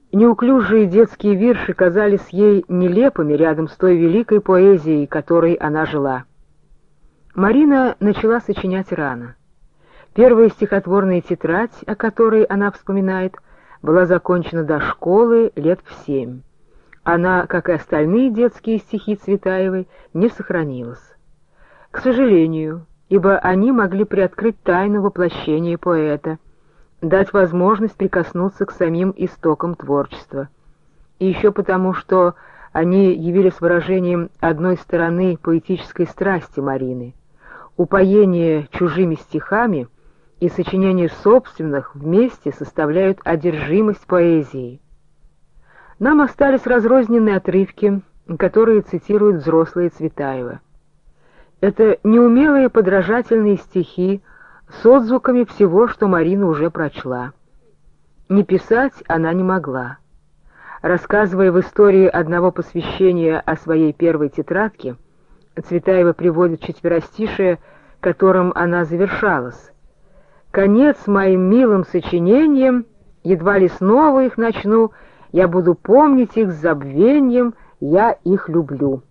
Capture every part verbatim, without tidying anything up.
Неуклюжие детские вирши казались ей нелепыми рядом с той великой поэзией, которой она жила. Марина начала сочинять рано. Первая стихотворная тетрадь, о которой она вспоминает, была закончена до школы лет в семь. Она, как и остальные детские стихи Цветаевой, не сохранилась. К сожалению, ибо они могли приоткрыть тайну воплощения поэта, дать возможность прикоснуться к самим истокам творчества. И еще потому, что они явились выражением одной стороны поэтической страсти Марины. Упоение чужими стихами и сочинение собственных вместе составляют одержимость поэзией. Нам остались разрозненные отрывки, которые цитирует взрослая Цветаева. Это неумелые подражательные стихи с отзвуками всего, что Марина уже прочла. Не писать она не могла. Рассказывая в истории одного посвящения о своей первой тетрадке, Цветаева приводит четверостишие, которым она завершалась. «Конец моим милым сочинениям, едва ли снова их начну, я буду помнить их с забвением, я их люблю».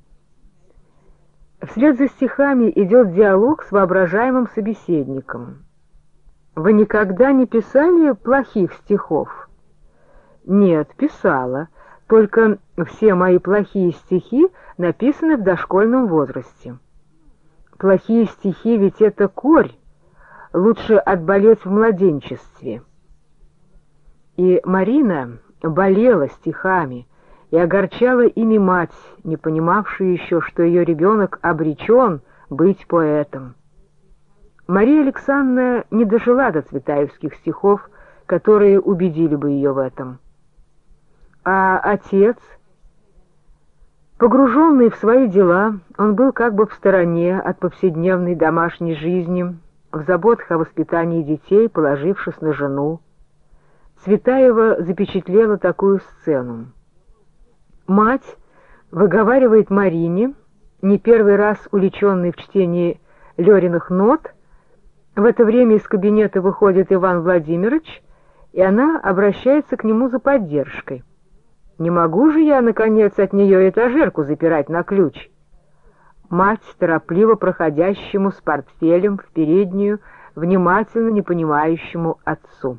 Вслед за стихами идет диалог с воображаемым собеседником. «Вы никогда не писали плохих стихов?» «Нет, писала, только все мои плохие стихи написаны в дошкольном возрасте». «Плохие стихи ведь это корь, лучше отболеть в младенчестве». И Марина болела стихами и огорчала ими мать, не понимавшую еще, что ее ребенок обречен быть поэтом. Мария Александровна не дожила до цветаевских стихов, которые убедили бы ее в этом. А отец, погруженный в свои дела, он был как бы в стороне от повседневной домашней жизни, в заботах о воспитании детей, положившись на жену. Цветаева запечатлела такую сцену. Мать выговаривает Марине, не первый раз увлеченной в чтении Лёриных нот. В это время из кабинета выходит Иван Владимирович, и она обращается к нему за поддержкой. «Не могу же я, наконец, от нее этажерку запирать на ключ?» Мать, торопливо проходящему с портфелем в переднюю, внимательно не понимающему отцу.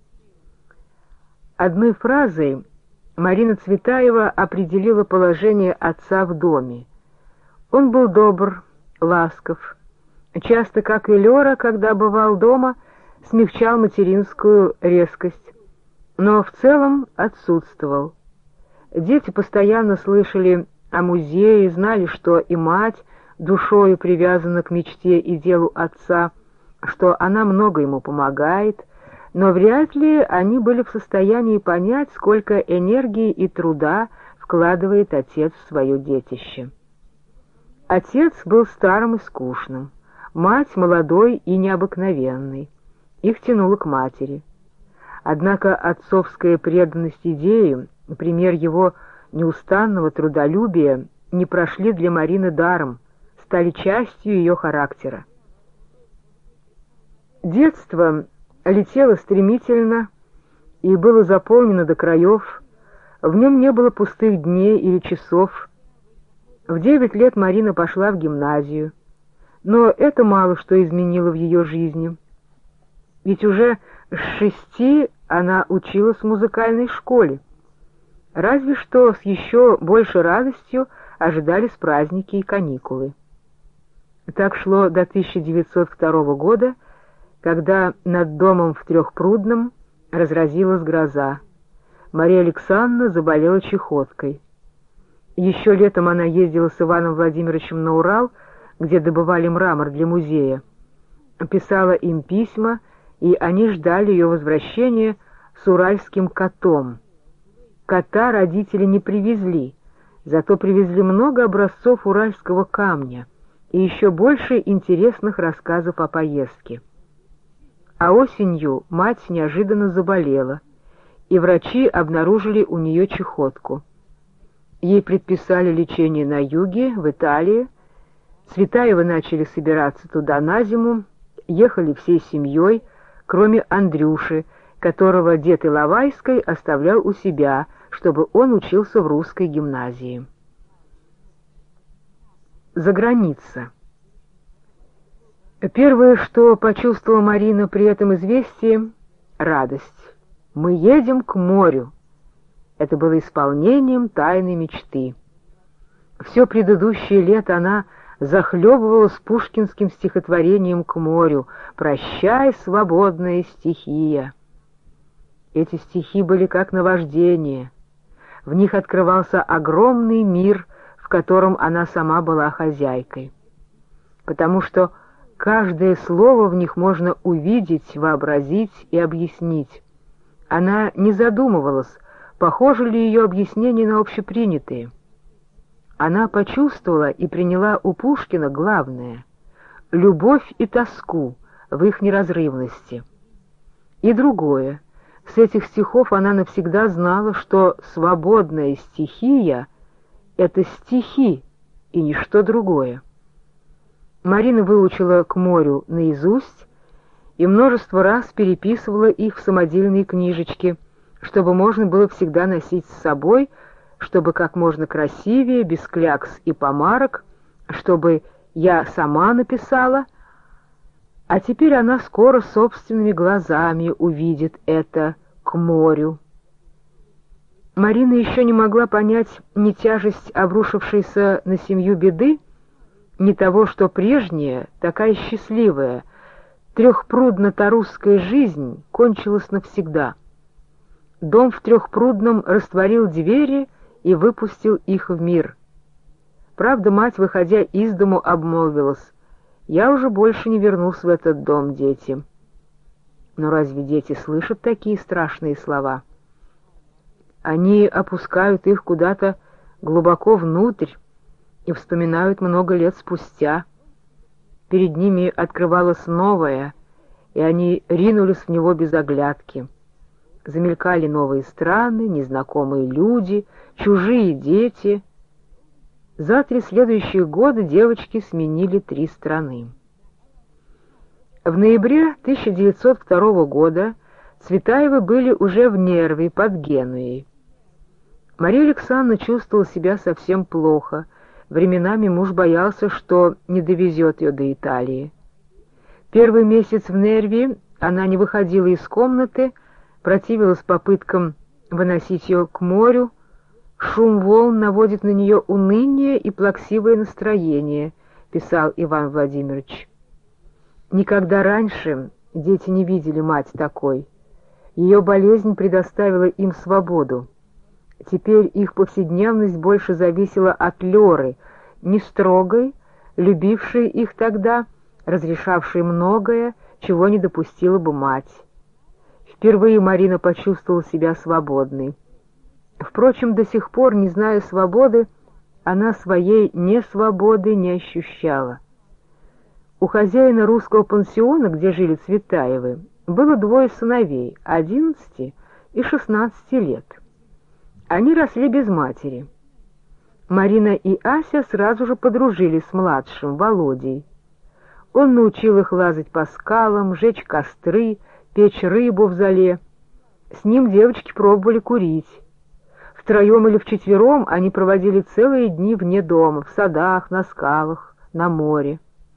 Одной фразой Марина Цветаева определила положение отца в доме. Он был добр, ласков, часто, как и Лёра, когда бывал дома, смягчал материнскую резкость, но в целом отсутствовал. Дети постоянно слышали о музее, знали, что и мать душою привязана к мечте и делу отца, что она много ему помогает, но вряд ли они были в состоянии понять, сколько энергии и труда вкладывает отец в свое детище. Отец был старым и скучным, мать молодой и необыкновенной. Их тянуло к матери. Однако отцовская преданность идее, пример его неустанного трудолюбия, не прошли для Марины даром, стали частью ее характера. Детство летело стремительно и было заполнено до краев, в нем не было пустых дней или часов. В девять лет Марина пошла в гимназию, но это мало что изменило в ее жизни. Ведь уже с шести она училась в музыкальной школе. Разве что с еще большей радостью ожидались праздники и каникулы. Так шло до тысяча девятьсот второго года, когда над домом в Трехпрудном разразилась гроза. Мария Александровна заболела чахоткой. Еще летом она ездила с Иваном Владимировичем на Урал, где добывали мрамор для музея. Писала им письма, и они ждали ее возвращения с уральским котом. Кота родители не привезли, зато привезли много образцов уральского камня и еще больше интересных рассказов о поездке. А осенью мать неожиданно заболела, и врачи обнаружили у нее чахотку. Ей предписали лечение на юге, в Италии. Цветаевы начали собираться туда на зиму, ехали всей семьей, кроме Андрюши, которого дед Иловайской оставлял у себя, чтобы он учился в русской гимназии. Заграница. Первое, что почувствовала Марина при этом известии — радость. «Мы едем к морю». Это было исполнением тайной мечты. Все предыдущее лето она захлебывалась пушкинским стихотворением «К морю», «Прощай, свободная стихия». Эти стихи были как наваждение. В них открывался огромный мир, в котором она сама была хозяйкой. Потому что каждое слово в них можно увидеть, вообразить и объяснить. Она не задумывалась, похожи ли ее объяснения на общепринятые. Она почувствовала и приняла у Пушкина главное — любовь и тоску в их неразрывности. И другое — с этих стихов она навсегда знала, что свободная стихия — это стихи и ничто другое. Марина выучила «К морю» наизусть и множество раз переписывала их в самодельные книжечки, чтобы можно было всегда носить с собой, чтобы как можно красивее, без клякс и помарок, чтобы я сама написала, а теперь она скоро собственными глазами увидит это «К морю». Марина еще не могла понять ни тяжесть обрушившейся на семью беды, ни того, что прежняя, такая счастливая, трехпрудно-тарусская жизнь кончилась навсегда. Дом в Трехпрудном растворил двери и выпустил их в мир. Правда, мать, выходя из дому, обмолвилась: «Я уже больше не вернусь в этот дом, дети». Но разве дети слышат такие страшные слова? Они опускают их куда-то глубоко внутрь и вспоминают много лет спустя. Перед ними открывалось новое, и они ринулись в него без оглядки. Замелькали новые страны, незнакомые люди, чужие дети. За три следующих года девочки сменили три страны. В ноябре тысяча девятьсот второго года Цветаевы были уже в Нерве под Генуей. Мария Александровна чувствовала себя совсем плохо. Временами муж боялся, что не довезет ее до Италии. Первый месяц в Нерве она не выходила из комнаты, противилась попыткам выносить ее к морю. «Шум волн наводит на нее уныние и плаксивое настроение», — писал Иван Владимирович. Никогда раньше дети не видели мать такой. Ее болезнь предоставила им свободу. Теперь их повседневность больше зависела от Леры, не строгой, любившей их тогда, разрешавшей многое, чего не допустила бы мать. Впервые Марина почувствовала себя свободной. Впрочем, до сих пор, не зная свободы, она своей несвободы не ощущала. У хозяина русского пансиона, где жили Цветаевы, было двое сыновей, одиннадцати и шестнадцати лет. Они росли без матери. Марина и Ася сразу же подружились с младшим, Володей. Он научил их лазать по скалам, жечь костры, печь рыбу в зале. С ним девочки пробовали курить. Втроем или вчетвером они проводили целые дни вне дома, в садах, на скалах, на море.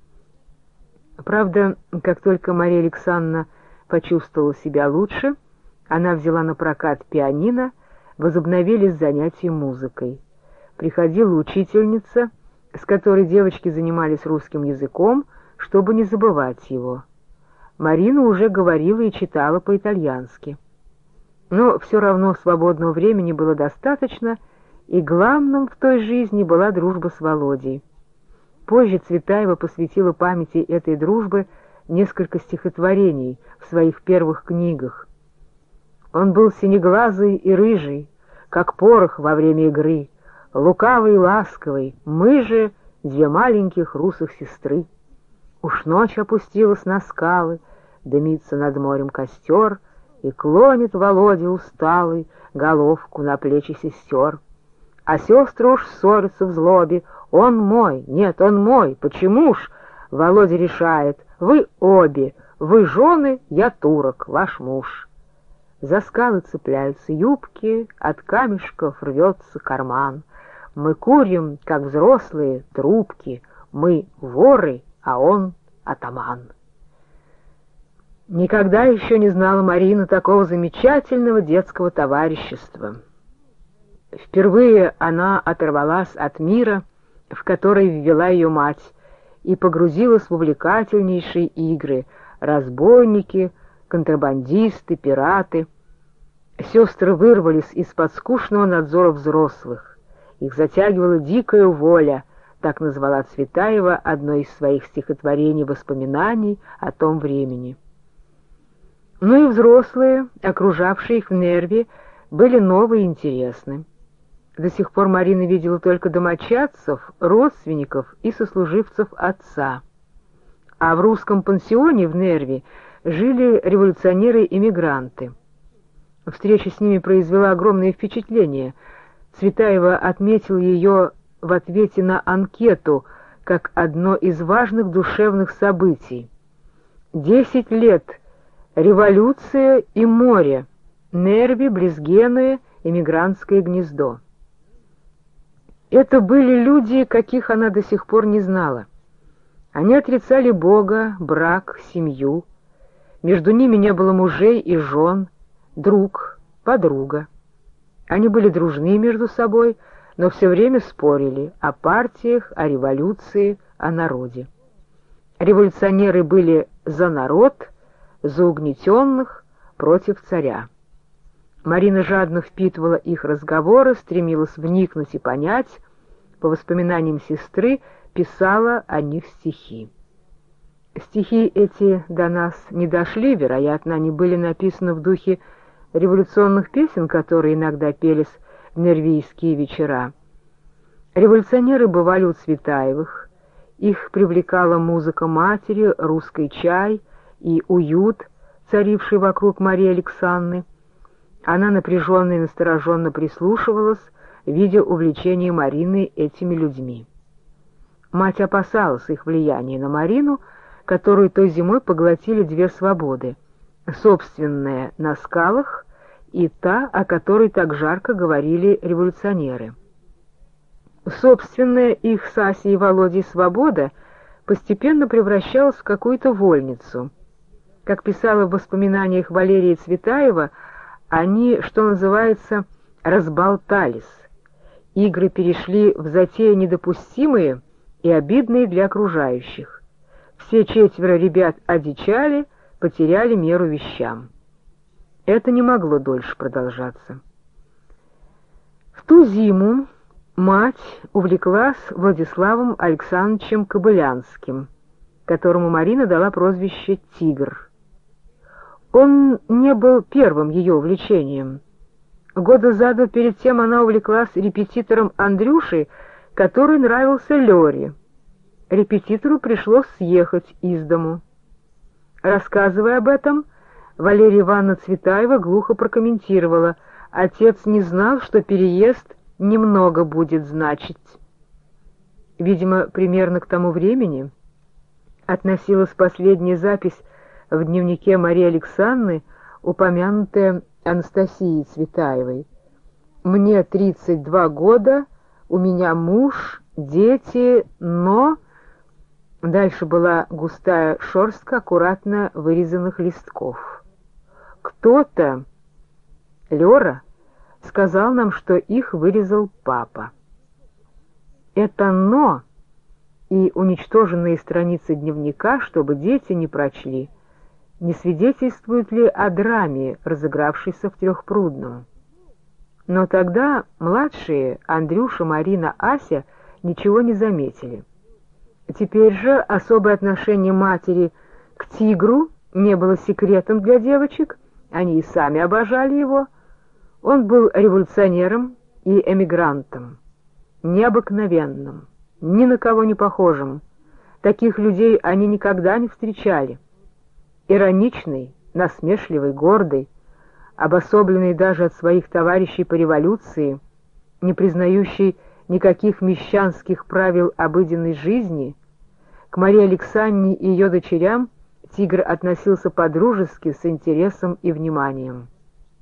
Правда, как только Мария Александровна почувствовала себя лучше, она взяла на прокат пианино, возобновились занятия музыкой. Приходила учительница, с которой девочки занимались русским языком, чтобы не забывать его. Марина уже говорила и читала по-итальянски. Но все равно свободного времени было достаточно, и главным в той жизни была дружба с Володей. Позже Цветаева посвятила памяти этой дружбы несколько стихотворений в своих первых книгах. Он был синеглазый и рыжий, как порох во время игры, лукавый и ласковый, мы же две маленьких русых сестры. Уж ночь опустилась на скалы, дымится над морем костер, и клонит Володя усталый головку на плечи сестер. А сестры уж ссорятся в злобе, он мой, нет, он мой, почему ж? Володя решает, вы обе, вы жены, я турок, ваш муж. За скалы цепляются юбки, от камешков рвется карман. Мы курим, как взрослые, трубки, мы воры, а он атаман. Никогда еще не знала Марина такого замечательного детского товарищества. Впервые она оторвалась от мира, в который ввела ее мать, и погрузилась в увлекательнейшие игры — разбойники, контрабандисты, пираты. Сестры вырвались из-под скучного надзора взрослых. Их затягивала дикая воля, так назвала Цветаева одно из своих стихотворений воспоминаний о том времени. Ну и взрослые, окружавшие их в Нерве, были новые и интересны. До сих пор Марина видела только домочадцев, родственников и сослуживцев отца. А в русском пансионе в Нерве жили революционеры-эмигранты. Встреча с ними произвела огромное впечатление. Цветаева отметил ее в ответе на анкету как одно из важных душевных событий. «Десять лет. Революция и море. Нерви, близ Генуи, эмигрантское гнездо». Это были люди, каких она до сих пор не знала. Они отрицали Бога, брак, семью. Между ними не было мужей и жен, друг, подруга. Они были дружны между собой, но все время спорили о партиях, о революции, о народе. Революционеры были за народ, за угнетенных, против царя. Марина жадно впитывала их разговоры, стремилась вникнуть и понять, по воспоминаниям сестры писала о них стихи. Стихи эти до нас не дошли, вероятно, они были написаны в духе революционных песен, которые иногда пелись в нервийские вечера. Революционеры бывали у Цветаевых, их привлекала музыка матери, русский чай и уют, царивший вокруг Марии Александры. Она напряженно и настороженно прислушивалась, видя увлечение Марины этими людьми. Мать опасалась их влияния на Марину, которую той зимой поглотили две свободы — собственная на скалах и та, о которой так жарко говорили революционеры. Собственная их с Асей и Володей свобода постепенно превращалась в какую-то вольницу. Как писала в воспоминаниях Валерия Цветаева, они, что называется, разболтались. Игры перешли в затеи недопустимые и обидные для окружающих. Все четверо ребят одичали, потеряли меру вещам. Это не могло дольше продолжаться. В ту зиму мать увлеклась Владиславом Александровичем Кобылянским, которому Марина дала прозвище «Тигр». Он не был первым ее увлечением. Года за два перед тем она увлеклась репетитором Андрюшей, который нравился Лёре. Репетитору пришлось съехать из дому. Рассказывая об этом, Валерия Ивановна Цветаева глухо прокомментировала: «Отец не знал, что переезд немного будет значить». Видимо, примерно к тому времени относилась последняя запись в дневнике Марии Александры, упомянутая Анастасией Цветаевой. «Мне тридцать два года, у меня муж, дети, но...» Дальше была густая шерстка аккуратно вырезанных листков. «Кто-то, Лёра, сказал нам, что их вырезал папа». Это «но» и уничтоженные страницы дневника, чтобы дети не прочли, не свидетельствуют ли о драме, разыгравшейся в Трехпрудном? Но тогда младшие, Андрюша, Марина, Ася, ничего не заметили. Теперь же особое отношение матери к «Тигру» не было секретом для девочек, они и сами обожали его. Он был революционером и эмигрантом, необыкновенным, ни на кого не похожим. Таких людей они никогда не встречали. Ироничный, насмешливый, гордый, обособленный даже от своих товарищей по революции, не признающий никаких мещанских правил обыденной жизни, к Марии Александре и ее дочерям Тигр относился по-дружески, с интересом и вниманием.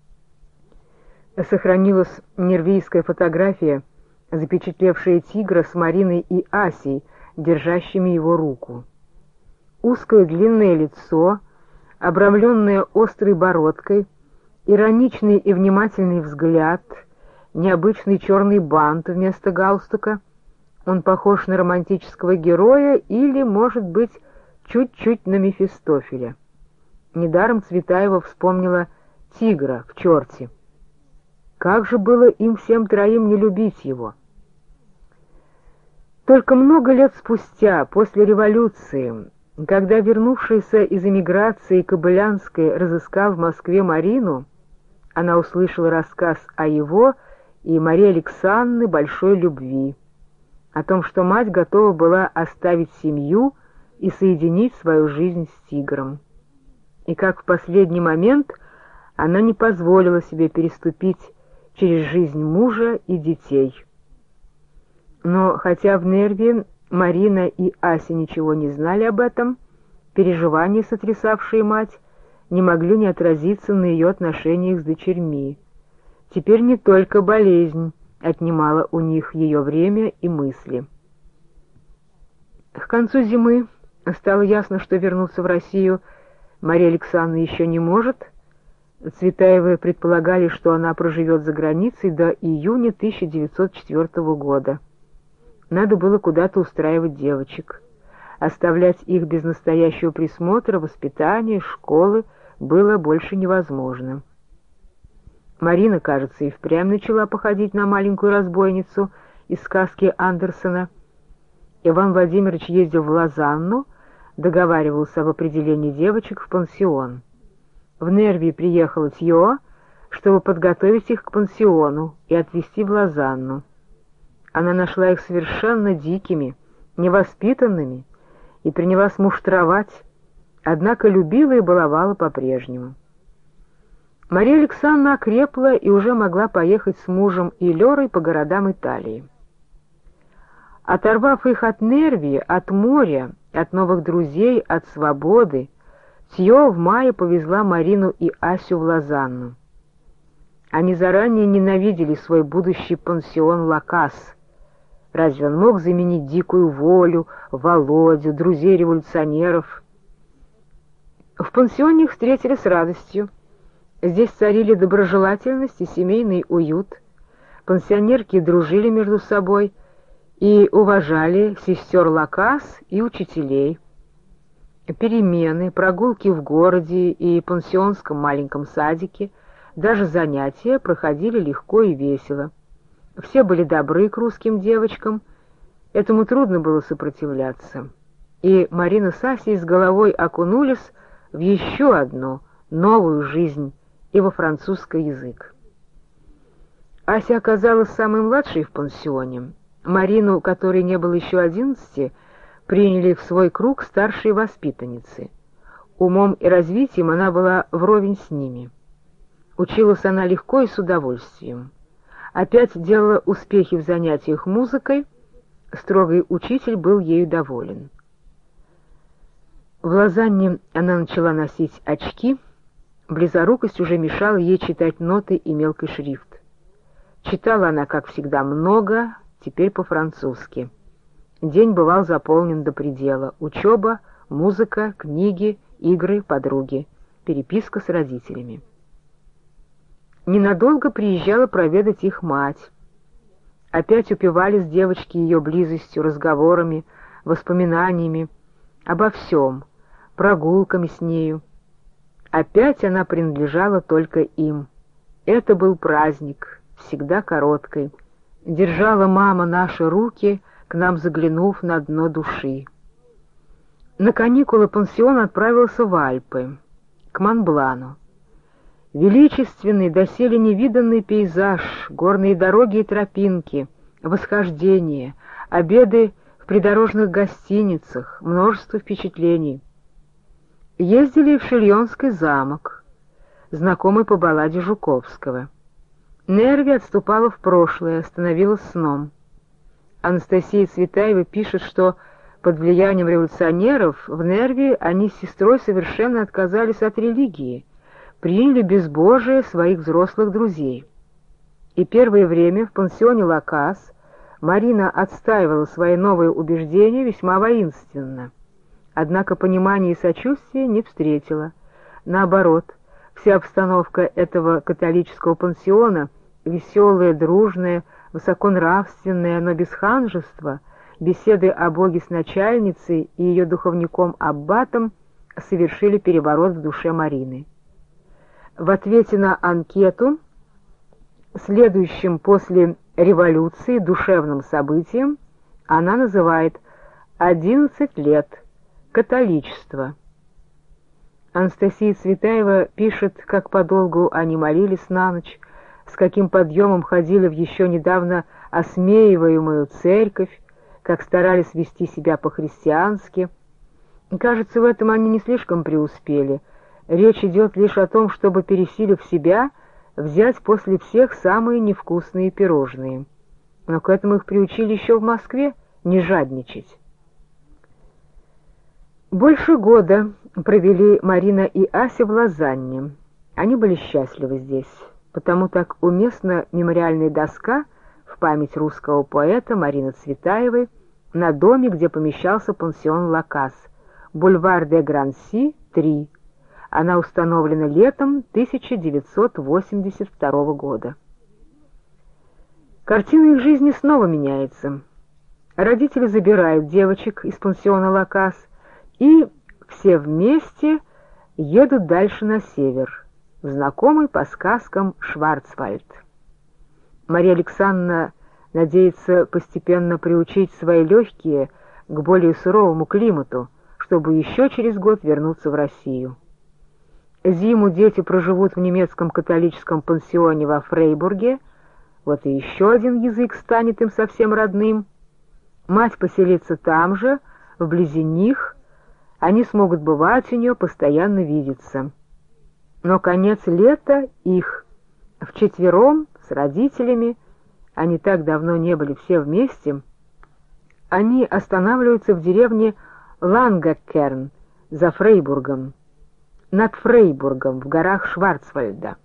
Сохранилась нервийская фотография, запечатлевшая тигра с Мариной и Асей, держащими его руку. Узкое длинное лицо, обрамленное острой бородкой, ироничный и внимательный взгляд, необычный черный бант вместо галстука. Он похож на романтического героя или, может быть, чуть-чуть на Мефистофеля. Недаром Цветаева вспомнила тигра в «Черте». Как же было им всем троим не любить его? Только много лет спустя, после революции, когда вернувшийся из эмиграции Кобылянский разыскал в Москве Марину, она услышала рассказ о его и Марии Александровны большой любви, о том, что мать готова была оставить семью и соединить свою жизнь с тигром. И как в последний момент она не позволила себе переступить через жизнь мужа и детей. Но хотя в Нерве Марина и Ася ничего не знали об этом, переживания, сотрясавшие мать, не могли не отразиться на ее отношениях с дочерьми. Теперь не только болезнь отнимала у них ее время и мысли. К концу зимы стало ясно, что вернуться в Россию Мария Александровна еще не может. Цветаевы предполагали, что она проживет за границей до июня тысяча девятьсот четвёртого года. Надо было куда-то устраивать девочек. Оставлять их без настоящего присмотра, воспитания, школы было больше невозможно. Марина, кажется, и впрямь начала походить на маленькую разбойницу из сказки Андерсена. Иван Владимирович ездил в Лозанну, договаривался об определении девочек в пансион. В Нерве приехала Тьё, чтобы подготовить их к пансиону и отвезти в Лозанну. Она нашла их совершенно дикими, невоспитанными и принялась муштровать, однако любила и баловала по-прежнему. Мария Александровна окрепла и уже могла поехать с мужем и Лерой по городам Италии. Оторвав их от Нерви, от моря, от новых друзей, от свободы, Тьё в мае повезла Марину и Асю в Лозанну. Они заранее ненавидели свой будущий пансион Лакас. Разве он мог заменить дикую волю, Володю, друзей революционеров? В пансионе их встретили с радостью. Здесь царили доброжелательность и семейный уют. Пансионерки дружили между собой и уважали сестер Лакас и учителей. Перемены, прогулки в городе и пансионском маленьком садике, даже занятия проходили легко и весело. Все были добры к русским девочкам, этому трудно было сопротивляться. И Марина с Асей с головой окунулись в еще одну новую жизнь и во французский язык. Ася оказалась самой младшей в пансионе. Марину, которой не было еще одиннадцати, приняли в свой круг старшие воспитанницы. Умом и развитием она была вровень с ними. Училась она легко и с удовольствием. Опять делала успехи в занятиях музыкой, строгий учитель был ею доволен. В Лозанне она начала носить очки, близорукость уже мешала ей читать ноты и мелкий шрифт. Читала она, как всегда, много, теперь по-французски. День бывал заполнен до предела: учеба, музыка, книги, игры, подруги, переписка с родителями. Ненадолго приезжала проведать их мать. Опять упивались девочки ее близостью, разговорами, воспоминаниями, обо всем, прогулками с нею. Опять она принадлежала только им. Это был праздник, всегда короткий. Держала мама наши руки, к нам заглянув на дно души. На каникулы пансион отправился в Альпы, к Монблану. Величественный, доселе невиданный пейзаж, горные дороги и тропинки, восхождение, обеды в придорожных гостиницах, множество впечатлений. Ездили в Шильонский замок, знакомый по балладе Жуковского. Нерви отступала в прошлое, становилась сном. Анастасия Цветаева пишет, что под влиянием революционеров в Нерви они с сестрой совершенно отказались от религии, приняли безбожие своих взрослых друзей. и первое время в пансионе Лакас Марина отстаивала свои новые убеждения весьма воинственно. Однако понимания и сочувствия не встретила. Наоборот, вся обстановка этого католического пансиона, веселая, дружная, высоконравственная, но без ханжества, беседы о Боге с начальницей и ее духовником-аббатом совершили переворот в душе Марины. В ответе на анкету, следующим после революции душевным событием, она называет «одиннадцать лет. Католичество». Анастасия Цветаева пишет, как подолгу они молились на ночь, с каким подъемом ходили в еще недавно осмеиваемую церковь, как старались вести себя по-христиански. Кажется, в этом они не слишком преуспели. Речь идет лишь о том, чтобы, пересилив себя, взять после всех самые невкусные пирожные. Но к этому их приучили еще в Москве не жадничать. Больше года провели Марина и Ася в Лозанне. Они были счастливы здесь, потому так уместна мемориальная доска в память русского поэта Марины Цветаевой на доме, где помещался пансион Лакас, бульвар де Гранси, три. Она установлена летом тысяча девятьсот восемьдесят второго года. Картина их жизни снова меняется. Родители забирают девочек из пансиона Лакас, и все вместе едут дальше на север, в знакомый по сказкам Шварцвальд. Мария Александровна надеется постепенно приучить свои легкие к более суровому климату, чтобы еще через год вернуться в Россию. Зиму дети проживут в немецком католическом пансионе во Фрейбурге, вот и еще один язык станет им совсем родным. Мать поселится там же, вблизи них, они смогут бывать у нее, постоянно видеться. Но конец лета их, вчетвером, с родителями, они так давно не были все вместе, они останавливаются в деревне Лангакерн за Фрейбургом, над Фрейбургом, в горах Шварцвальда.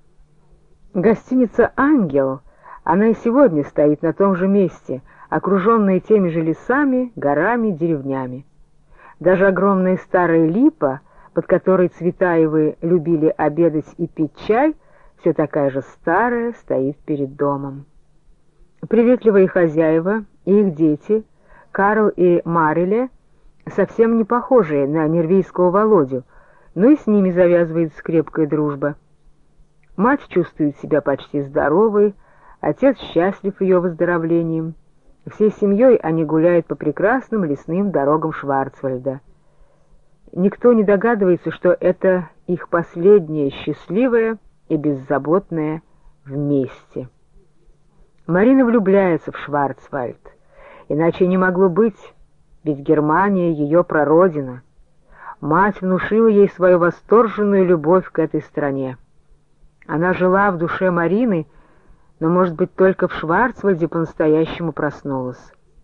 Гостиница «Ангел», она и сегодня стоит на том же месте, окруженная теми же лесами, горами, деревнями. Даже огромная старая липа, под которой Цветаевы любили обедать и пить чай, все такая же старая, стоит перед домом. Приветливые хозяева и их дети, Карл и Мариле, совсем не похожие на нервийского Володю, но и с ними завязывается крепкая дружба. Мать чувствует себя почти здоровой, отец счастлив ее выздоровлением. Всей семьей они гуляют по прекрасным лесным дорогам Шварцвальда. Никто не догадывается, что это их последнее счастливое и беззаботное вместе. Марина влюбляется в Шварцвальд, иначе не могло быть, ведь Германия — ее прародина. Мать внушила ей свою восторженную любовь к этой стране. Она жила в душе Марины, но, может быть, только в Шварцвальде по-настоящему проснулась.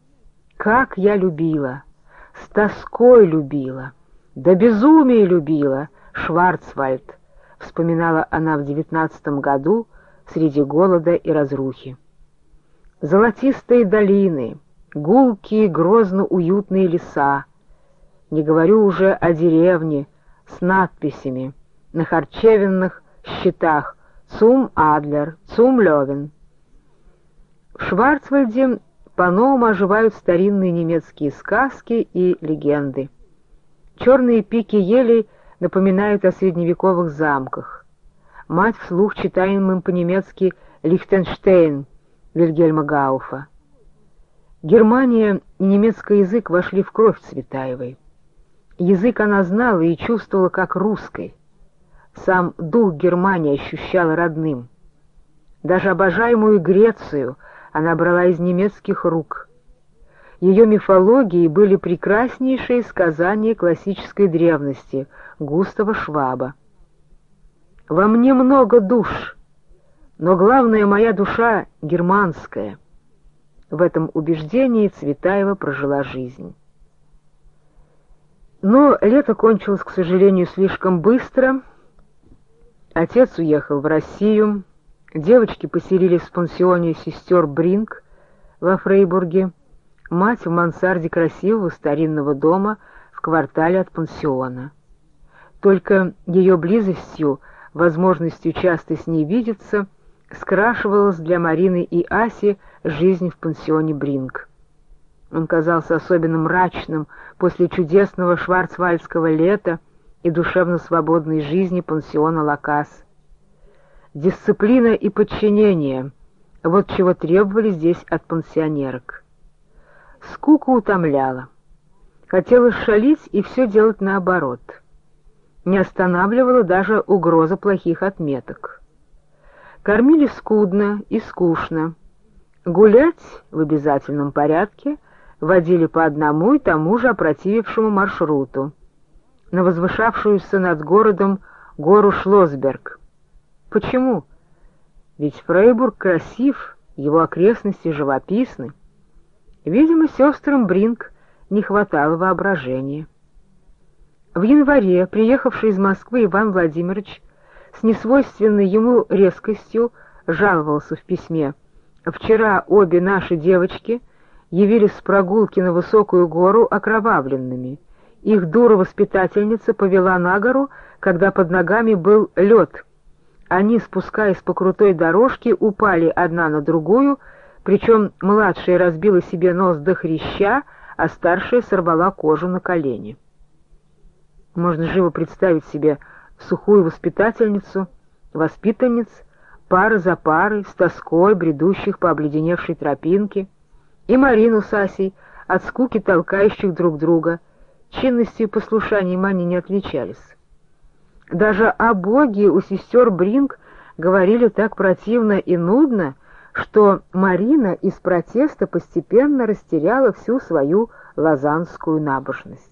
«Как я любила, с тоской любила, до безумия любила Шварцвальд», — вспоминала она в девятнадцатом году среди голода и разрухи. «Золотистые долины, гулкие, грозно уютные леса, не говорю уже о деревне с надписями на харчевенных щитах «Цум Адлер», «Цум Лёвен». В Шварцвальде по-новому оживают старинные немецкие сказки и легенды. Черные пики елей напоминают о средневековых замках. Мать вслух читаем им по-немецки «Лихтенштейн» Вильгельма Гауфа. Германия и немецкий язык вошли в кровь Цветаевой. Язык она знала и чувствовала как русской. Сам дух Германии ощущала родным. Даже обожаемую Грецию она брала из немецких рук. Ее мифологией были прекраснейшие сказания классической древности Густава Шваба. «Во мне много душ, но главная моя душа германская». В этом убеждении Цветаева прожила жизнь. Но лето кончилось, к сожалению, слишком быстро. Отец уехал в Россию, Девочки поселились в пансионе сестер Бринг во Фрейбурге, мать в мансарде красивого старинного дома в квартале от пансиона. Только ее близостью, возможностью часто с ней видеться, скрашивалась для Марины и Аси жизнь в пансионе Бринг. Он казался особенно мрачным после чудесного шварцвальдского лета и душевно свободной жизни пансиона Лакас. Дисциплина и подчинение — вот чего требовали здесь от пансионерок. Скука утомляла. Хотелось шалить и все делать наоборот. Не останавливала даже угроза плохих отметок. Кормили скудно и скучно. Гулять в обязательном порядке водили по одному и тому же опротивившему маршруту, на возвышавшуюся над городом гору Шлосберг. Почему? Ведь Фрейбург красив, его окрестности живописны. Видимо, сестрам Бринг не хватало воображения. В январе приехавший из Москвы Иван Владимирович с несвойственной ему резкостью жаловался в письме: «Вчера обе наши девочки явились с прогулки на высокую гору окровавленными. Их дура-воспитательница повела на гору, когда под ногами был лед. Они, спускаясь по крутой дорожке, упали одна на другую, причем младшая разбила себе нос до хряща, а старшая сорвала кожу на колени». Можно живо представить себе сухую воспитательницу, воспитанниц, пары за парой, с тоской, бредущих по обледеневшей тропинке, и Марину с Асей, от скуки толкающих друг друга. Чинностью и послушанием они не отличались. Даже о Боге у сестер Бринг говорили так противно и нудно, что Марина из протеста постепенно растеряла всю свою лозаннскую набожность.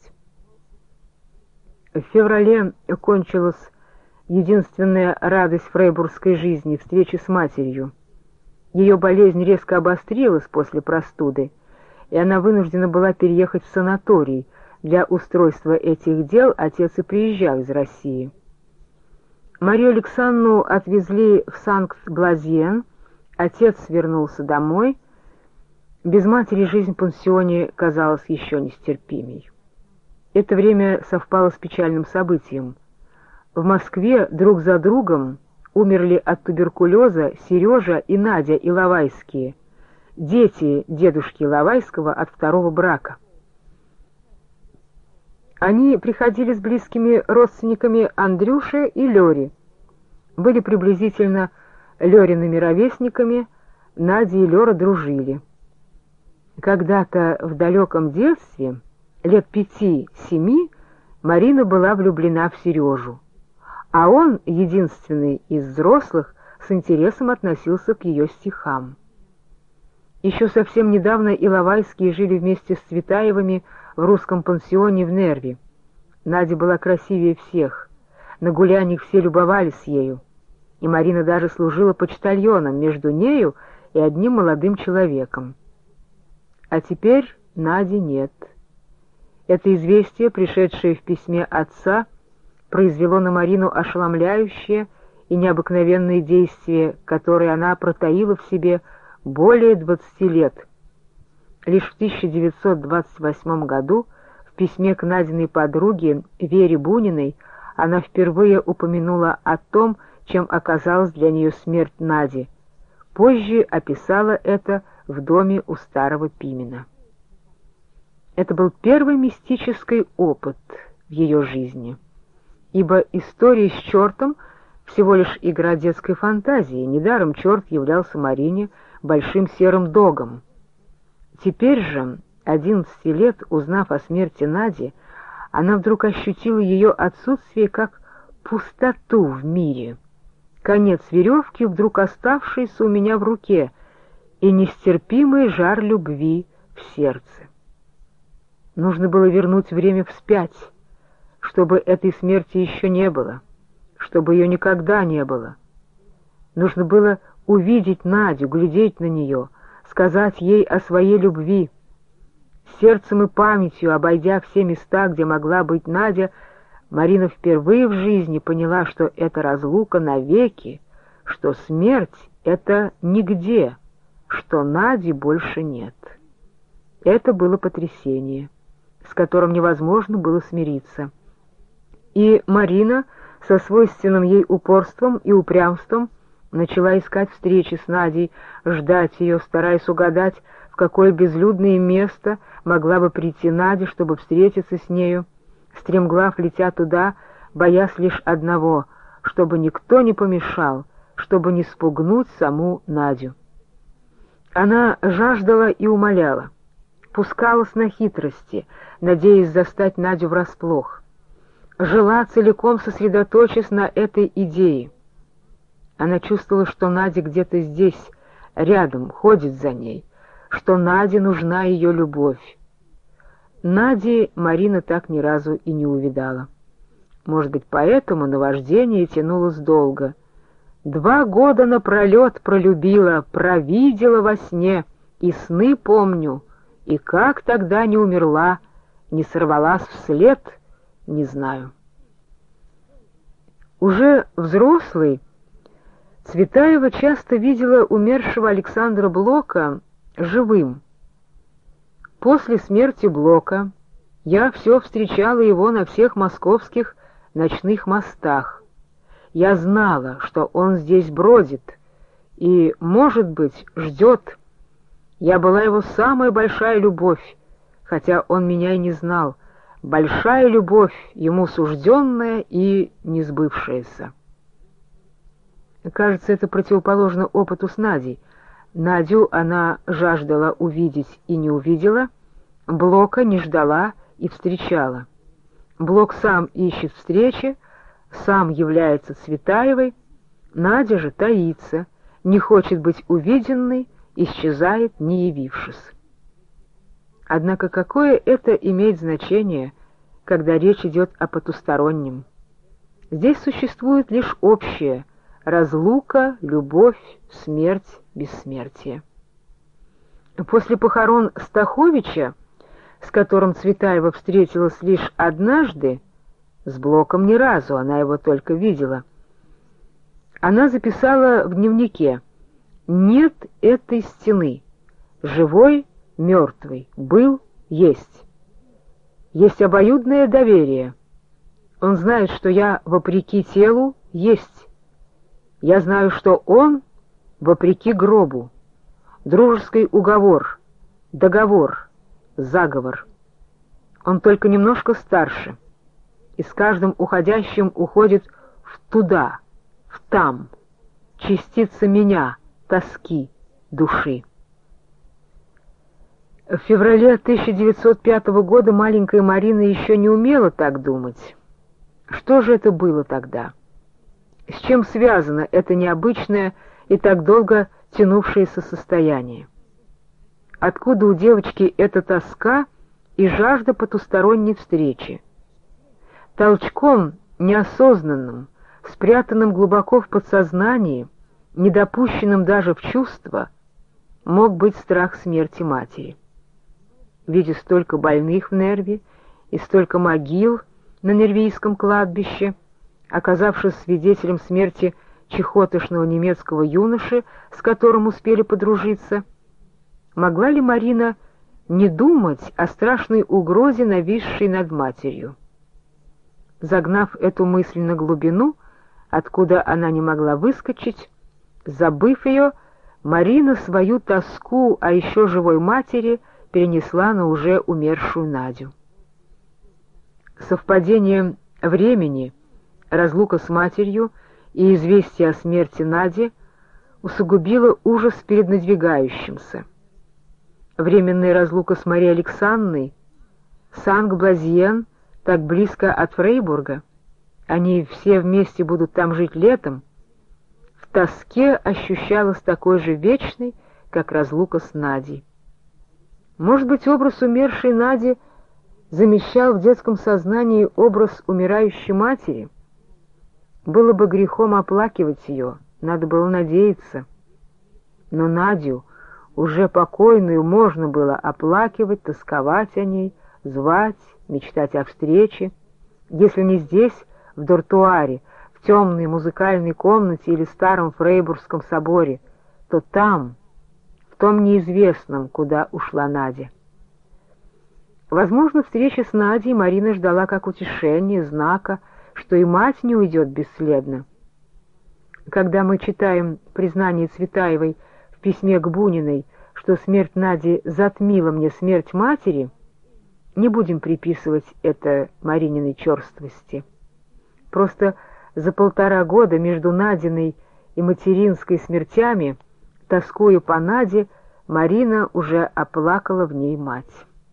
В феврале кончилась единственная радость фрейбургской жизни — встреча с матерью. Ее болезнь резко обострилась после простуды, и она вынуждена была переехать в санаторий. Для устройства этих дел отец и приезжал из России. Марию Александровну отвезли в Санкт-Блазьен, отец вернулся домой. Без матери жизнь в пансионе казалась еще нестерпимей. Это время совпало с печальным событием. В Москве друг за другом умерли от туберкулеза Сережа и Надя Иловайские, дети дедушки Иловайского от второго брака. Они приходили с близкими родственниками Андрюше и Лёре, были приблизительно Лёриными ровесниками, Надя и Лёра дружили. Когда-то в далеком детстве, лет пяти-семи, Марина была влюблена в Сережу, а он, единственный из взрослых, с интересом относился к ее стихам. Еще совсем недавно Иловайские жили вместе с Цветаевыми в русском пансионе в Нерве. Надя была красивее всех, на гуляниях все любовались ею, и Марина даже служила почтальоном между нею и одним молодым человеком. А теперь Нади нет. Это известие, пришедшее в письме отца, произвело на Марину ошеломляющее и необыкновенное действие, которое она протаила в себе более двадцати лет. Лишь в тысяча девятьсот двадцать восьмом году в письме к Надиной подруге Вере Буниной она впервые упомянула о том, чем оказалась для нее смерть Нади. Позже описала это в доме у старого Пимена. Это был первый мистический опыт в ее жизни, ибо история с чертом всего лишь игра детской фантазии, недаром черт являлся Марине большим серым догом. Теперь же, одиннадцати лет, узнав о смерти Нади, она вдруг ощутила ее отсутствие как пустоту в мире, конец веревки, вдруг оставшийся у меня в руке, и нестерпимый жар любви в сердце. Нужно было вернуть время вспять, чтобы этой смерти еще не было, чтобы ее никогда не было. Нужно было увидеть Надю, глядеть на нее, сказать ей о своей любви. Сердцем и памятью, обойдя все места, где могла быть Надя, Марина впервые в жизни поняла, что эта разлука навеки, что смерть это нигде, что Нади больше нет. Это было потрясение, с которым невозможно было смириться. И Марина со свойственным ей упорством и упрямством начала искать встречи с Надей, ждать ее, стараясь угадать, в какое безлюдное место могла бы прийти Надя, чтобы встретиться с нею, стремглав летя туда, боясь лишь одного, чтобы никто не помешал, чтобы не спугнуть саму Надю. Она жаждала и умоляла, пускалась на хитрости, надеясь застать Надю врасплох, жила целиком, сосредоточившись на этой идее. Она чувствовала, что Надя где-то здесь, рядом, ходит за ней, что Наде нужна ее любовь. Нади Марина так ни разу и не увидала. Может быть, поэтому наваждение тянулось долго. Два года напролет пролюбила, провидела во сне, и сны помню, и как тогда не умерла, не сорвалась вслед, не знаю. Уже взрослый, Цветаева часто видела умершего Александра Блока живым. После смерти Блока я все встречала его на всех московских ночных мостах. Я знала, что он здесь бродит и, может быть, ждет. Я была его самая большая любовь, хотя он меня и не знал. Большая любовь, ему сужденная и не сбывшаяся. Кажется, это противоположно опыту с Надей. Надю она жаждала увидеть и не увидела, Блока не ждала и встречала. Блок сам ищет встречи, сам является Цветаевой, Надя же таится, не хочет быть увиденной, исчезает, не явившись. Однако какое это имеет значение, когда речь идет о потустороннем? Здесь существует лишь общее — разлука, любовь, смерть, бессмертие. После похорон Стаховича, с которым Цветаева встретилась лишь однажды, с Блоком ни разу, она его только видела, она записала в дневнике: «Нет этой стены, живой, мертвый, был, есть. Есть обоюдное доверие. Он знает, что я, вопреки телу, есть. Я знаю, что он, вопреки гробу. Дружеский уговор, договор, заговор. Он только немножко старше, и с каждым уходящим уходит в туда, в там, частица меня, тоски, души». В феврале тысяча девятьсот пятого года маленькая Марина еще не умела так думать. Что же это было тогда? С чем связано это необычное и так долго тянувшееся состояние? Откуда у девочки эта тоска и жажда потусторонней встречи? Толчком неосознанным, спрятанным глубоко в подсознании, недопущенным даже в чувства, мог быть страх смерти матери. Видя столько больных в Нерве и столько могил на Нервийском кладбище, оказавшись свидетелем смерти чехотошного немецкого юноши, с которым успели подружиться, могла ли Марина не думать о страшной угрозе, нависшей над матерью? Загнав эту мысль на глубину, откуда она не могла выскочить, забыв ее, Марина свою тоску о еще живой матери перенесла на уже умершую Надю. Совпадение времени, разлука с матерью и известие о смерти Нади усугубило ужас перед надвигающимся. Временная разлука с Марией Александровной, Санкт-Блазьен, так близко от Фрейбурга, они все вместе будут там жить летом, в тоске ощущалась такой же вечной, как разлука с Надей. Может быть, образ умершей Нади замещал в детском сознании образ умирающей матери? Было бы грехом оплакивать ее, надо было надеяться. Но Надю, уже покойную, можно было оплакивать, тосковать о ней, звать, мечтать о встрече, если не здесь, в дортуаре, в темной музыкальной комнате или старом Фрейбургском соборе, что там, в том неизвестном, куда ушла Надя. Возможно, встреча с Надей Марина ждала как утешение, знака, что и мать не уйдет бесследно. Когда мы читаем признание Цветаевой в письме к Буниной, что смерть Нади затмила мне смерть матери, не будем приписывать это Марининой черствости. Просто за полтора года между Надиной и материнской смертями, тоскуя по Наде, Марина уже оплакала в ней мать.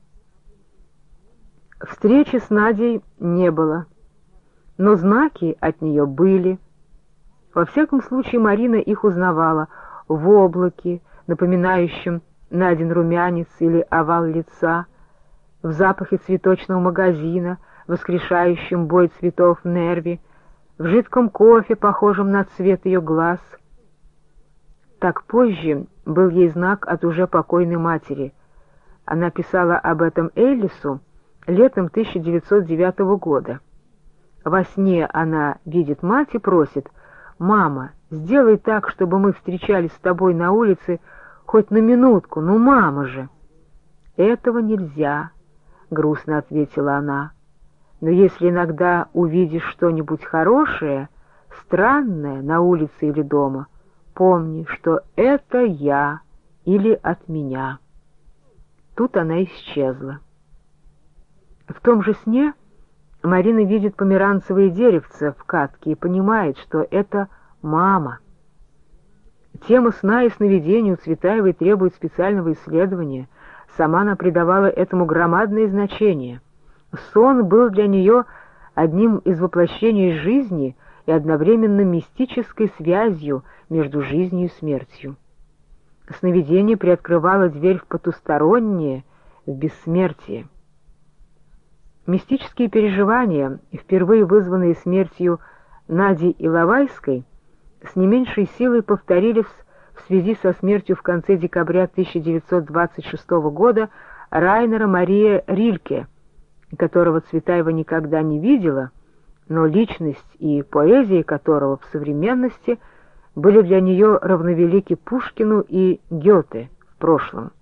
Встречи с Надей не было, но знаки от нее были. Во всяком случае, Марина их узнавала в облаке, напоминающем Надин румянец или овал лица, в запахе цветочного магазина, воскрешающем бой цветов в Нерве, в жидком кофе, похожем на цвет ее глаз. Так позже был ей знак от уже покойной матери. Она писала об этом Эллису летом тысяча девятьсот девятого года. Во сне она видит мать и просит: «Мама, сделай так, чтобы мы встречались с тобой на улице хоть на минутку, ну мама же!» «Этого нельзя», — грустно ответила она. «Но если иногда увидишь что-нибудь хорошее, странное на улице или дома, помни, что это я или от меня». Тут она исчезла. В том же сне Марина видит померанцевые деревца в катке и понимает, что это мама. Тема сна и сновидений у Цветаевой требует специального исследования. Сама она придавала этому громадное значение. Сон был для нее одним из воплощений жизни и одновременно мистической связью между жизнью и смертью. Сновидение приоткрывало дверь в потустороннее, в бессмертие. Мистические переживания, впервые вызванные смертью Нади Иловайской, с не меньшей силой повторились в связи со смертью в конце декабря тысяча девятьсот двадцать шестого года Райнера Мария Рильке, которого Цветаева никогда не видела, но личность и поэзия которого в современности были для нее равновелики Пушкину и Гёте в прошлом.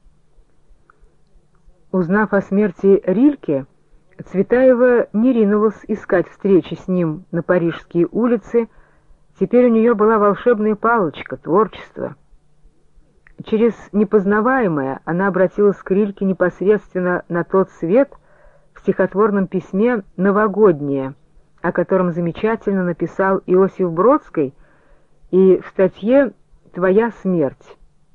Узнав о смерти Рильке, Цветаева не ринулась искать встречи с ним на парижские улицы. Теперь у нее была волшебная палочка, творчество. Через непознаваемое она обратилась к Рильке непосредственно на тот свет в стихотворном письме «Новогоднее», о котором замечательно написал Иосиф Бродский, и в статье «Твоя смерть».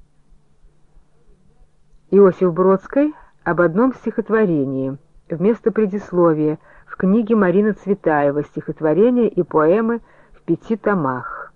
Иосиф Бродский об одном стихотворении, вместо предисловия, в книге Марины Цветаевой «Стихотворения и поэмы в пяти томах».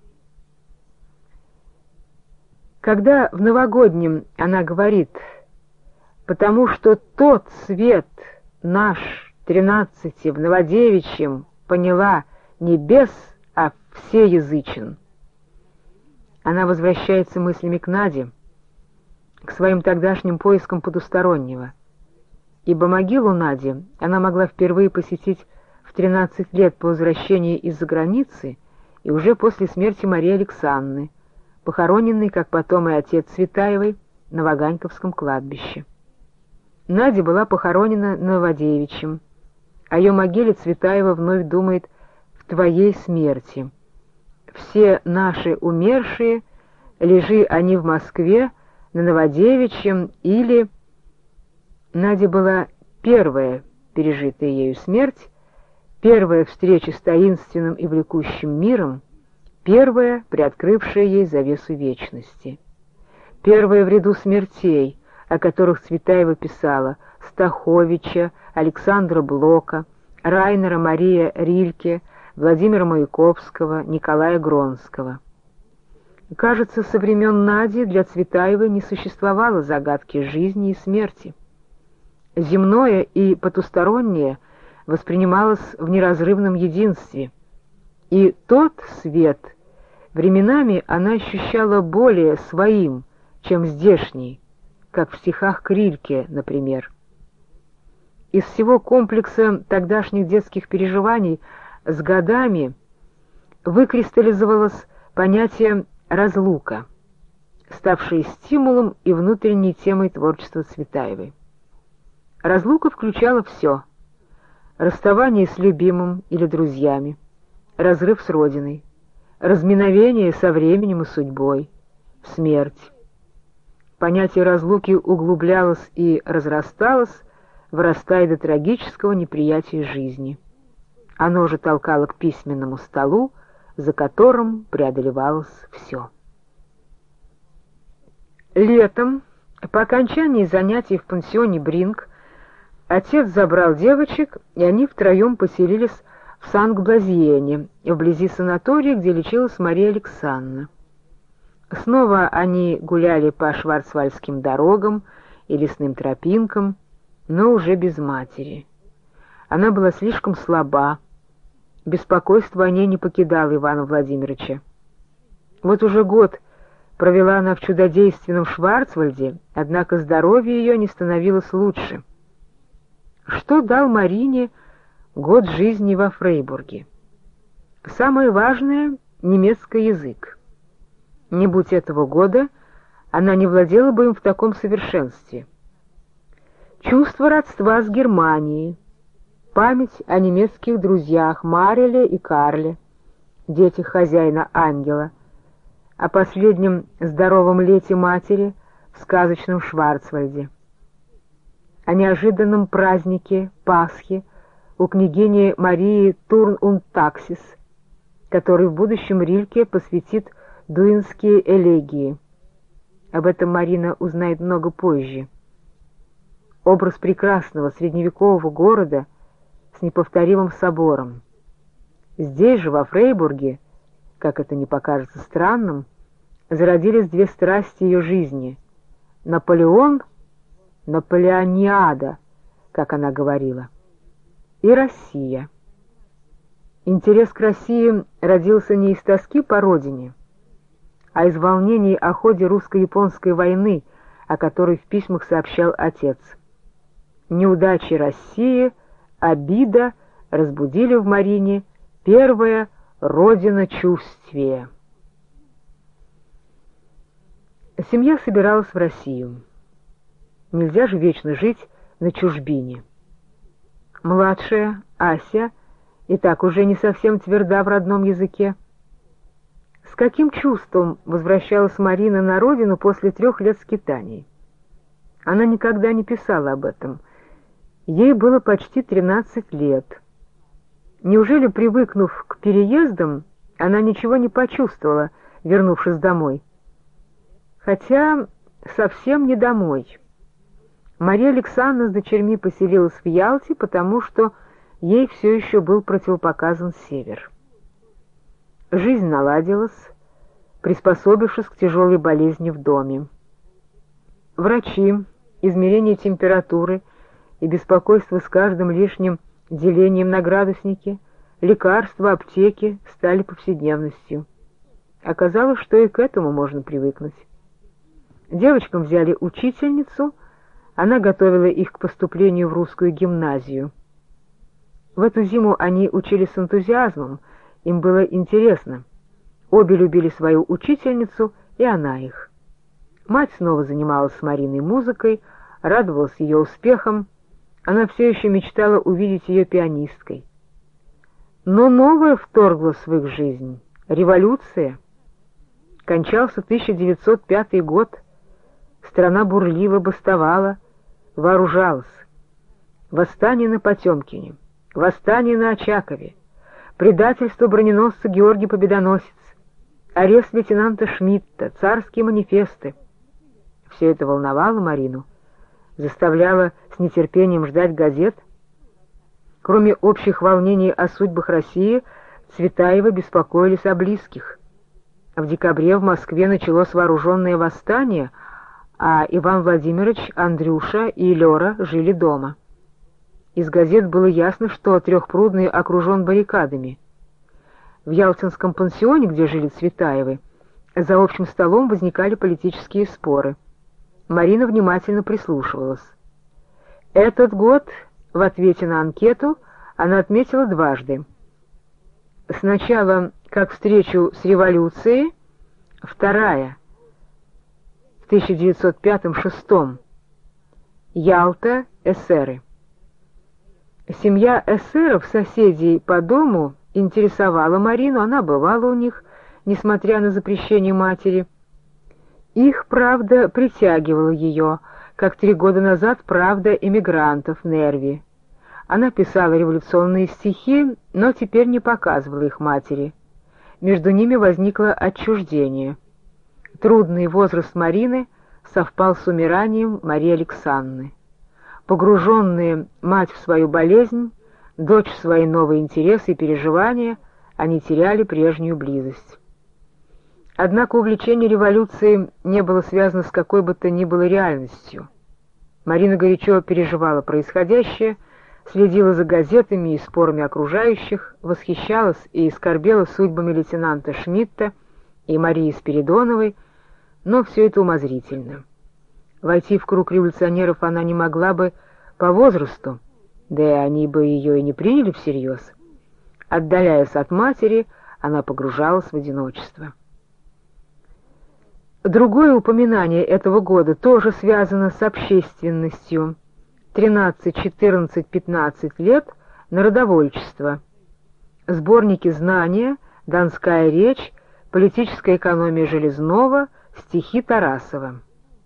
Когда в новогоднем она говорит: «Потому что тот свет наш, тринадцати, в Новодевичьем, поняла не бес, а всеязычен», она возвращается мыслями к Наде, к своим тогдашним поискам потустороннего. Ибо могилу Нади она могла впервые посетить в тринадцать лет по возвращении из-за границы и уже после смерти Марии Александры, похороненной, как потом и отец Цветаевой, на Ваганьковском кладбище. Надя была похоронена Новодевичьем. О ее могиле Цветаева вновь думает в «Твоей смерти». «Все наши умершие, лежи они в Москве, на Новодевичьем» или... Надя была первая пережитая ею смерть, первая встреча с таинственным и влекущим миром, первая, приоткрывшая ей завесу вечности. Первая в ряду смертей, о которых Цветаева писала, Стаховича, Александра Блока, Райнера Мария Рильке, Владимира Маяковского, Николая Гронского. Кажется, со времен Нади для Цветаевой не существовало загадки жизни и смерти. Земное и потустороннее воспринималось в неразрывном единстве, и тот свет временами она ощущала более своим, чем здешний, как в стихах к Рильке, например. Из всего комплекса тогдашних детских переживаний с годами выкристаллизовалось понятие «разлука». ставшие стимулом и внутренней темой творчества Цветаевой. Разлука включала все: расставание с любимым или друзьями, разрыв с родиной, разминовение со временем и судьбой, смерть. Понятие разлуки углублялось и разрасталось, вырастая до трагического неприятия жизни. Оно же толкало к письменному столу, за которым преодолевалось все. Летом, по окончании занятий в пансионе Бринг, отец забрал девочек, и они втроем поселились в Санкт-Блазиене, вблизи санатория, где лечилась Мария Александровна. Снова они гуляли по шварцвальдским дорогам и лесным тропинкам, но уже без матери. Она была слишком слаба, беспокойство о ней не покидало Ивана Владимировича. Вот уже год провела она в чудодейственном Шварцвальде, однако здоровье ее не становилось лучше. Что дал Марине год жизни во Фрейбурге? Самое важное — немецкий язык. Не будь этого года, она не владела бы им в таком совершенстве. Чувство родства с Германией, память о немецких друзьях Мареле и Карле, детях хозяина Ангела, о последнем здоровом лете матери в сказочном Шварцвальде, о неожиданном празднике Пасхи у княгини Марии Турн-und-Таксис, который в будущем Рильке посвятит дуинские элегии. Об этом Марина узнает много позже. Образ прекрасного средневекового города с неповторимым собором. Здесь же, во Фрейбурге, как это не покажется странным, зародились две страсти ее жизни — Наполеон, Наполеониада, как она говорила, и Россия. Интерес к России родился не из тоски по родине, а из волнений о ходе русско-японской войны, о которой в письмах сообщал отец. Неудачи России, обида разбудили в Марине первое родиночувствие. Семья собиралась в Россию. Нельзя же вечно жить на чужбине. Младшая, Ася, и так уже не совсем тверда в родном языке. С каким чувством возвращалась Марина на родину после трех лет скитаний? Она никогда не писала об этом. Ей было почти тринадцать лет. Неужели, привыкнув к переездам, она ничего не почувствовала, вернувшись домой? Хотя совсем не домой. Мария Александровна с дочерьми поселилась в Ялте, потому что ей все еще был противопоказан север. Жизнь наладилась, приспособившись к тяжелой болезни в доме. Врачи, измерение температуры и беспокойство с каждым лишним делением на градусники, лекарства, аптеки стали повседневностью. Оказалось, что и к этому можно привыкнуть. Девочкам взяли учительницу, она готовила их к поступлению в русскую гимназию. В эту зиму они учились с энтузиазмом, им было интересно. Обе любили свою учительницу, и она их. Мать снова занималась с Мариной музыкой, радовалась ее успехам. Она все еще мечтала увидеть ее пианисткой. Но новое вторглось в их жизнь — революция. Кончался тысяча девятьсот пятый год. Страна бурливо бастовала, вооружалась. Восстание на Потемкине, восстание на Очакове, предательство броненосца Георгий Победоносец, арест лейтенанта Шмидта, царские манифесты. Все это волновало Марину, заставляло с нетерпением ждать газет. Кроме общих волнений о судьбах России, Цветаевы беспокоились о близких. В декабре в Москве началось вооруженное восстание, а Иван Владимирович, Андрюша и Лера жили дома. Из газет было ясно, что Трехпрудный окружен баррикадами. В ялтинском пансионе, где жили Цветаевы, за общим столом возникали политические споры. Марина внимательно прислушивалась. Этот год, в ответе на анкету, она отметила дважды. Сначала как встречу с революцией, вторая в тысяча девятьсот пятом-шестом. Ялта, эсеры. Семья эсеров, соседей по дому, интересовала Марину, она бывала у них, несмотря на запрещение матери. Их правда притягивала ее, как три года назад правда эмигрантов в Нерви. Она писала революционные стихи, но теперь не показывала их матери. Между ними возникло отчуждение. Трудный возраст Марины совпал с умиранием Марии Александры. Погруженные мать в свою болезнь, дочь в свои новые интересы и переживания, они теряли прежнюю близость. Однако увлечение революцией не было связано с какой бы то ни было реальностью. Марина горячо переживала происходящее, следила за газетами и спорами окружающих, восхищалась и скорбела судьбами лейтенанта Шмидта и Марии Спиридоновой, но все это умозрительно. Войти в круг революционеров она не могла бы по возрасту, да и они бы ее и не приняли всерьез. Отдаляясь от матери, она погружалась в одиночество. Другое упоминание этого года тоже связано с общественностью. тринадцать, четырнадцать, пятнадцать лет народовольчество. Сборники «Знания», «Донская речь», «Политическая экономия Железного», стихи Тарасова.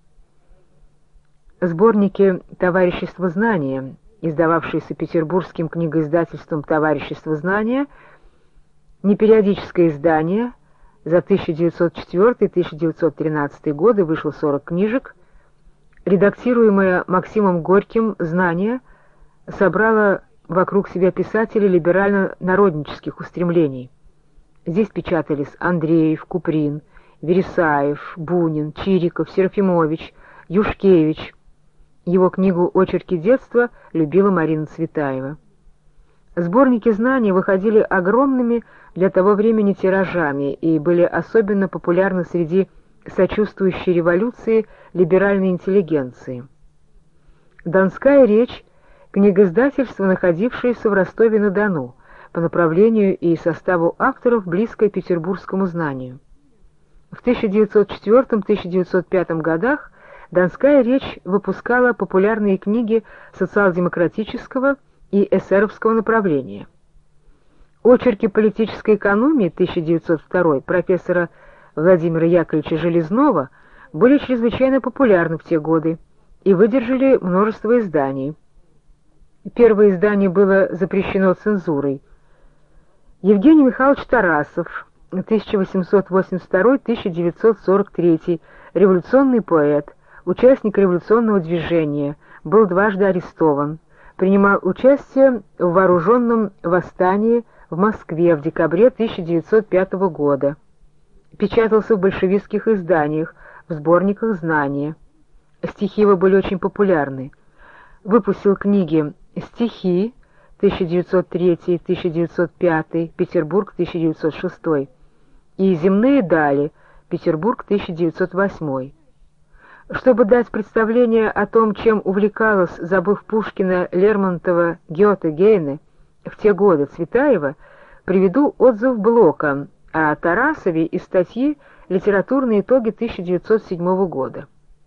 Сборники «Товарищество знания», издававшиеся петербургским книгоиздательством «Товарищество знания», непериодическое издание, за тысяча девятьсот четвёртый — тысяча девятьсот тринадцатый годы вышло сорок книжек, редактируемое Максимом Горьким «Знание» собрало вокруг себя писателей либерально-народнических устремлений. Здесь печатались Андреев, Куприн, Вересаев, Бунин, Чириков, Серафимович, Юшкевич. Его книгу «Очерки детства» любила Марина Цветаева. Сборники знаний выходили огромными для того времени тиражами и были особенно популярны среди сочувствующей революции либеральной интеллигенции. «Донская речь» — книгоиздательство, находившееся в Ростове-на-Дону, по направлению и составу авторов, близкое петербургскому знанию. В тысяча девятьсот четвёртом — тысяча девятьсот пятом годах «Донская речь» выпускала популярные книги социал-демократического и эсеровского направления. «Очерки политической экономии» тысяча девятьсот второй профессора Владимира Яковлевича Железного были чрезвычайно популярны в те годы и выдержали множество изданий. Первое издание было запрещено цензурой. Евгений Михайлович Тарасов, тысяча восемьсот восемьдесят второй — тысяча девятьсот сорок третий, революционный поэт, участник революционного движения, был дважды арестован, принимал участие в вооруженном восстании в Москве в декабре тысяча девятьсот пятого года. Печатался в большевистских изданиях, в сборниках «Знания». Стихи его были очень популярны. Выпустил книги «Стихи» тысяча девятьсот третий — тысяча девятьсот пятый, Петербург тысяча девятьсот шестой и «Земные дали», Петербург тысяча девятьсот восьмой. Чтобы дать представление о том, чем увлекалась, забыв Пушкина, Лермонтова, Гёте, Гейне в те годы Цветаева, приведу отзыв Блока о Тарасове из статьи «Литературные итоги тысяча девятьсот седьмого года».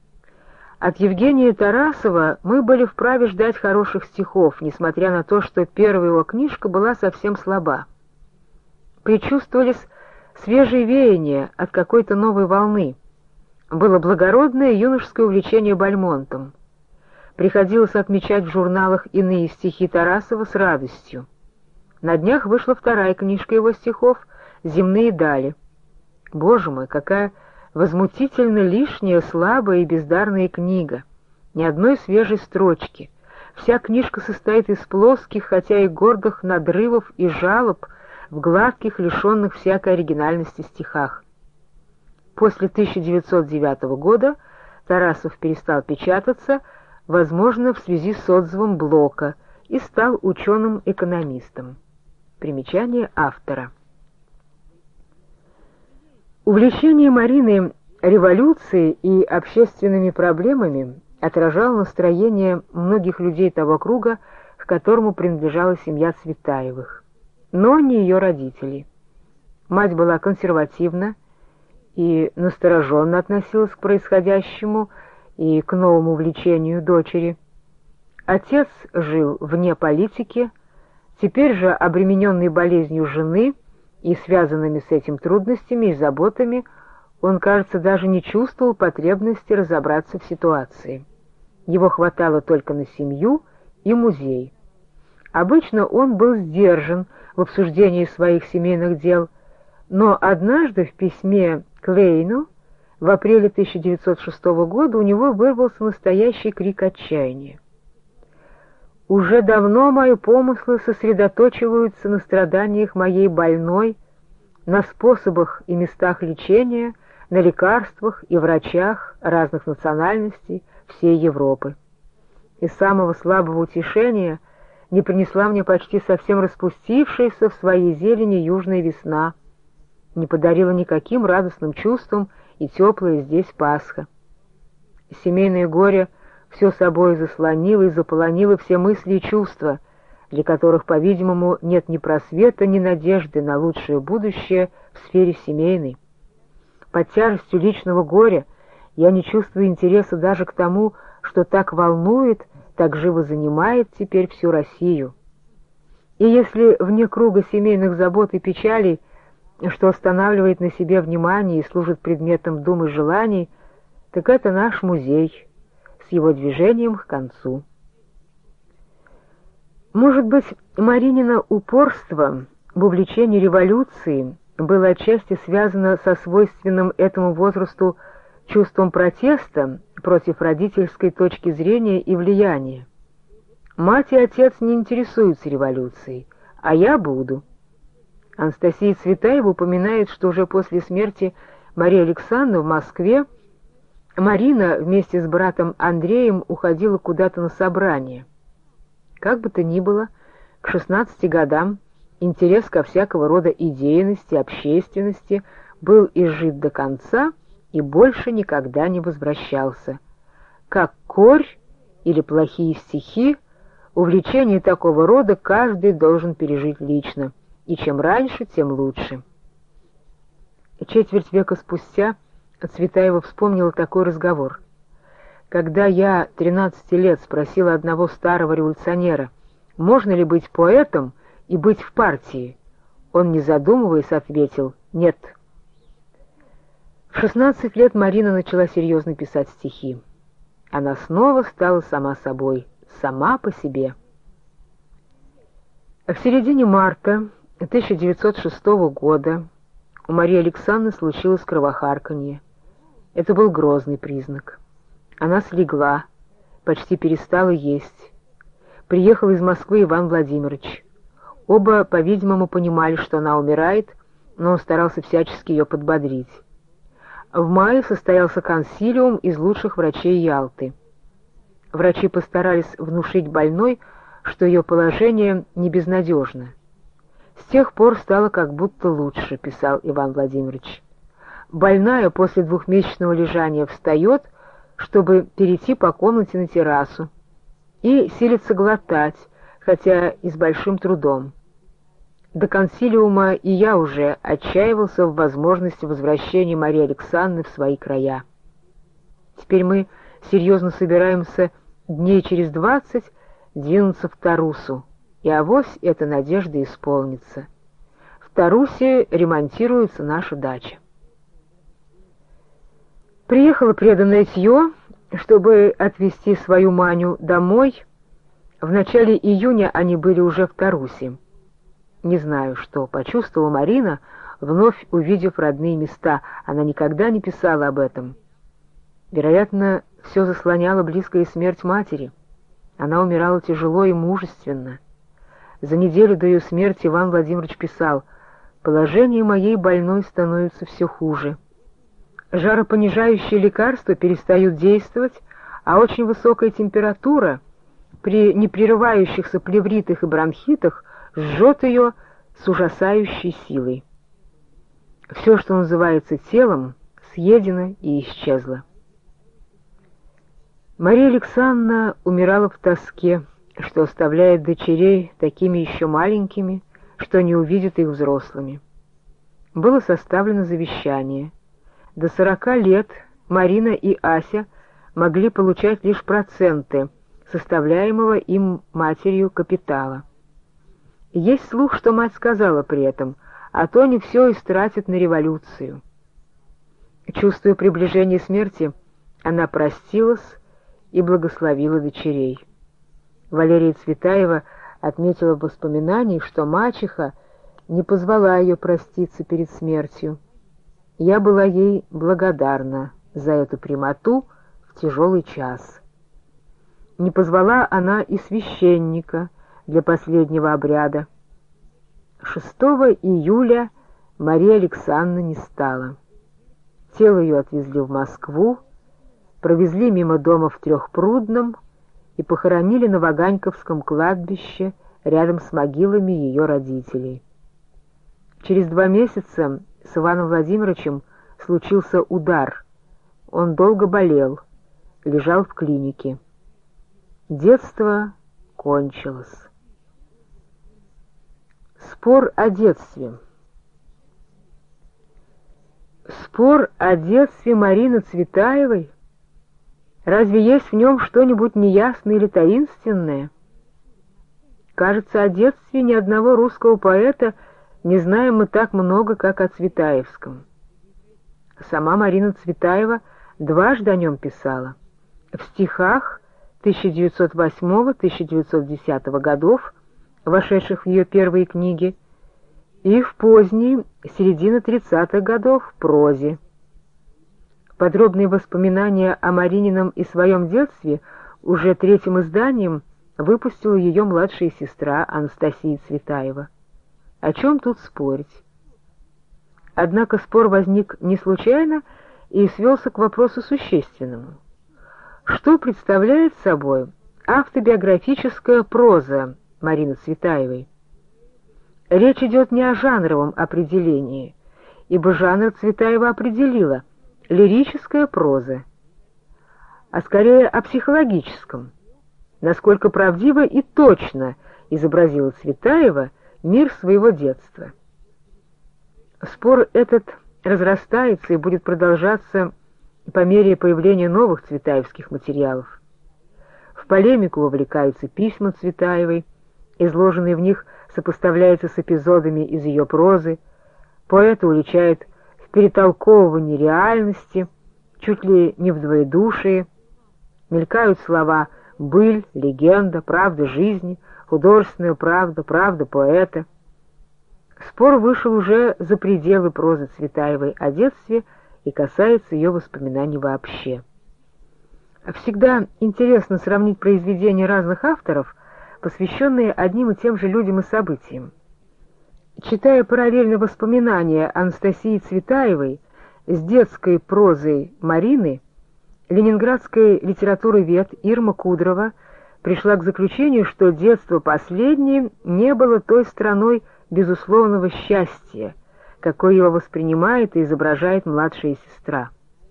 От Евгения Тарасова мы были вправе ждать хороших стихов, несмотря на то, что первая его книжка была совсем слаба. Предчувствовались свежие веяния от какой-то новой волны. Было благородное юношеское увлечение Бальмонтом. Приходилось отмечать в журналах иные стихи Тарасова с радостью. На днях вышла вторая книжка его стихов «Земные дали». Боже мой, какая возмутительно лишняя, слабая и бездарная книга. Ни одной свежей строчки. Вся книжка состоит из плоских, хотя и гордых надрывов и жалоб в гладких, лишенных всякой оригинальности стихах. После тысяча девятьсот девятого года Тарасов перестал печататься, возможно, в связи с отзывом Блока, и стал ученым-экономистом. Примечание автора. Увлечение Марины революцией и общественными проблемами отражало настроение многих людей того круга, к которому принадлежала семья Цветаевых, но не ее родителей. Мать была консервативна и настороженно относилась к происходящему и к новому увлечению дочери. Отец жил вне политики, теперь же, обремененный болезнью жены и связанными с этим трудностями и заботами, он, кажется, даже не чувствовал потребности разобраться в ситуации. Его хватало только на семью и музей. Обычно он был сдержан в обсуждении своих семейных дел, но однажды в письме к Лейну в апреле тысяча девятьсот шестого года у него вырвался настоящий крик отчаяния. «Уже давно мои помыслы сосредоточиваются на страданиях моей больной, на способах и местах лечения, на лекарствах и врачах разных национальностей всей Европы. Из самого слабого утешения не принесла мне почти совсем распустившаяся в своей зелени южная весна, не подарила никаким радостным чувствам и теплая здесь Пасха. Семейное горе все собой заслонило и заполонило все мысли и чувства, для которых, по-видимому, нет ни просвета, ни надежды на лучшее будущее в сфере семейной. Под тяжестью личного горя я не чувствую интереса даже к тому, что так волнует, так живо занимает теперь всю Россию. И если вне круга семейных забот и печалей, что останавливает на себе внимание и служит предметом дум и желаний, так это наш музей с его движением к концу. Может быть, Маринина упорство в увлечении революции было отчасти связано со свойственным этому возрасту чувством протеста против родительской точки зрения и влияния. Мать и отец не интересуются революцией, а я буду. Анастасия Цветаева упоминает, что уже после смерти Марии Александровны в Москве Марина вместе с братом Андреем уходила куда-то на собрание. Как бы то ни было, к шестнадцати годам интерес ко всякого рода идейности, общественности был изжит до конца и больше никогда не возвращался. Как корь или плохие стихи, увлечение такого рода каждый должен пережить лично, и чем раньше, тем лучше. Четверть века спустя Цветаева вспомнила такой разговор. Когда я тринадцати лет спросила одного старого революционера, можно ли быть поэтом и быть в партии, он, не задумываясь, ответил «нет». В шестнадцать лет Марина начала серьезно писать стихи. Она снова стала сама собой, сама по себе. В середине марта тысяча девятьсот шестого года у Марии Александровны случилось кровохарканье. Это был грозный признак. Она слегла, почти перестала есть. Приехал из Москвы Иван Владимирович. Оба, по-видимому, понимали, что она умирает, но он старался всячески ее подбодрить. В мае состоялся консилиум из лучших врачей Ялты. Врачи постарались внушить больной, что ее положение не безнадежно. «С тех пор стало как будто лучше», — писал Иван Владимирович. «Больная после двухмесячного лежания встает, чтобы перейти по комнате на террасу, и силится глотать, хотя и с большим трудом. До консилиума и я уже отчаивался в возможности возвращения Марии Александровны в свои края. Теперь мы серьезно собираемся дней через двадцать двинуться в Тарусу, и авось эта надежда исполнится. В Тарусе ремонтируется наша дача». Приехала преданная Тьё, чтобы отвезти свою Маню домой. В начале июня они были уже в Тарусе. Не знаю, что почувствовала Марина, вновь увидев родные места. Она никогда не писала об этом. Вероятно, все заслоняла близкая смерть матери. Она умирала тяжело и мужественно. За неделю до ее смерти Иван Владимирович писал: «Положение моей больной становится все хуже. Жаропонижающие лекарства перестают действовать, а очень высокая температура при непрерывающихся плевритах и бронхитах жжет ее с ужасающей силой. Все, что называется телом, съедено и исчезло». Мария Александровна умирала в тоске, что оставляет дочерей такими еще маленькими, что не увидят их взрослыми. Было составлено завещание. До сорока лет Марина и Ася могли получать лишь проценты составляемого им матерью капитала. Есть слух, что мать сказала при этом: «А то не все истратит на революцию». Чувствуя приближение смерти, она простилась и благословила дочерей. Валерия Цветаева отметила в воспоминаниях, что мачеха не позвала ее проститься перед смертью. «Я была ей благодарна за эту прямоту в тяжелый час». Не позвала она и священника для последнего обряда. шестого июля Мария Александровна не стала. Тело ее отвезли в Москву, провезли мимо дома в Трехпрудном и похоронили на Ваганьковском кладбище рядом с могилами ее родителей. Через два месяца с Иваном Владимировичем случился удар. Он долго болел, лежал в клинике. Детство кончилось. Спор о детстве. Спор о детстве Марины Цветаевой? Разве есть в нем что-нибудь неясное или таинственное? Кажется, о детстве ни одного русского поэта не знаем мы так много, как о Цветаевском. Сама Марина Цветаева дважды о нем писала. В стихах тысяча девятьсот восьмого — тысяча девятьсот десятого годов, вошедших в ее первые книги, и в поздней, середине тридцатых годов, в прозе. Подробные воспоминания о Маринином и своем детстве уже третьим изданием выпустила ее младшая сестра Анастасия Цветаева. О чем тут спорить? Однако спор возник не случайно и свелся к вопросу существенному. Что представляет собой автобиографическая проза Марины Цветаевой? Речь идет не о жанровом определении, ибо жанр Цветаева определила — лирическая проза, а скорее о психологическом, насколько правдиво и точно изобразила Цветаева мир своего детства. Спор этот разрастается и будет продолжаться по мере появления новых цветаевских материалов. В полемику вовлекаются письма Цветаевой, изложенные в них сопоставляются с эпизодами из ее прозы, поэта уличают в перетолковывании реальности, чуть ли не в двоедушии, мелькают слова «быль», «легенда», «правда жизни», «художественная правда», «правда поэта». Спор вышел уже за пределы прозы Цветаевой о детстве и касается ее воспоминаний вообще. Всегда интересно сравнить произведения разных авторов, посвященные одним и тем же людям и событиям. Читая параллельно воспоминания Анастасии Цветаевой с детской прозой Марины, ленинградская литературовед Ирма Кудрова пришла к заключению, что детство последней не было той страной безусловного счастья, какой его воспринимает и изображает младшая сестра.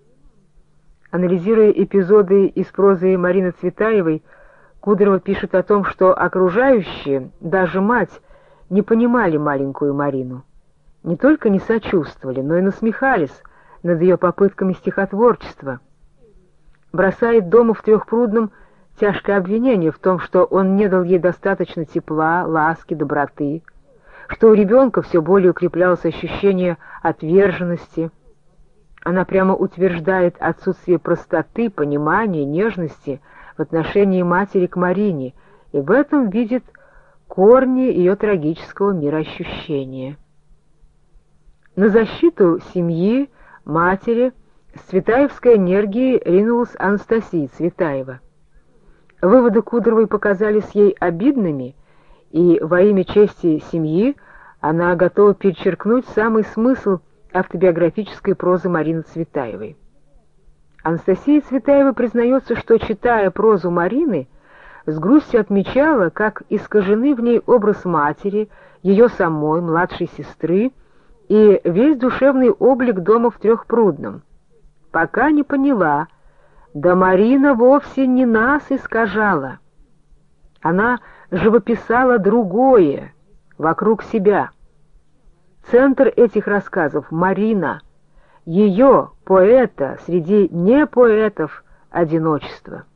Анализируя эпизоды из прозы Марины Цветаевой, Кудрова пишет о том, что окружающие, даже мать, не понимали маленькую Марину. Не только не сочувствовали, но и насмехались над ее попытками стихотворчества. Бросает дому в Трехпрудном тяжкое обвинение в том, что он не дал ей достаточно тепла, ласки, доброты, что у ребенка все более укреплялось ощущение отверженности. Она прямо утверждает отсутствие простоты, понимания, нежности в отношении матери к Марине, и в этом видит корни ее трагического мироощущения. На защиту семьи, матери, с цветаевской энергией ринулась Анастасия Цветаева. Выводы Кудровой показались ей обидными, и во имя чести семьи она готова перечеркнуть самый смысл автобиографической прозы Марины Цветаевой. Анастасия Цветаева признается, что, читая прозу Марины, с грустью отмечала, как искажены в ней образ матери, ее самой, младшей сестры, и весь душевный облик дома в Трехпрудном. Пока не поняла, да Марина вовсе не нас искажала. Она живописала другое, вокруг себя. Центр этих рассказов — Марина, ее, поэта, среди непоэтов одиночество.